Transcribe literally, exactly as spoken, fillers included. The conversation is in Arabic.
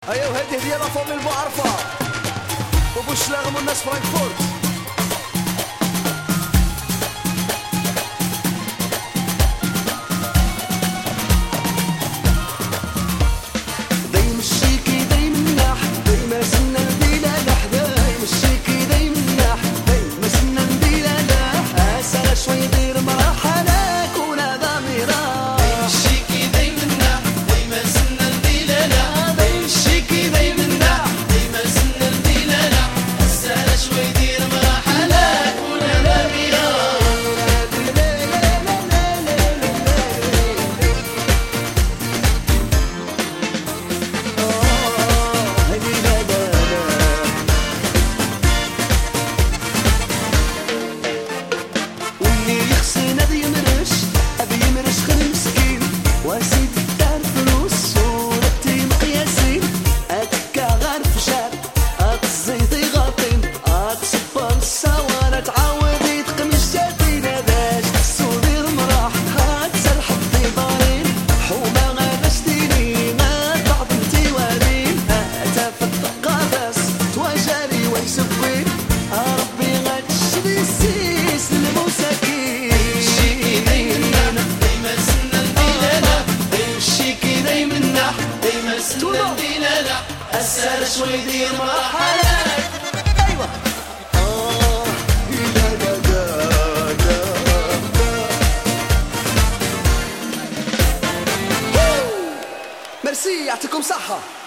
ايوا وهذه هديه لا فامي المعرفه وبوشلاغم والناس فرانكفورت. السر شوي يدير مرحلة. ايوه اه لا لا لا لا. ميرسي يعطيكم صحة.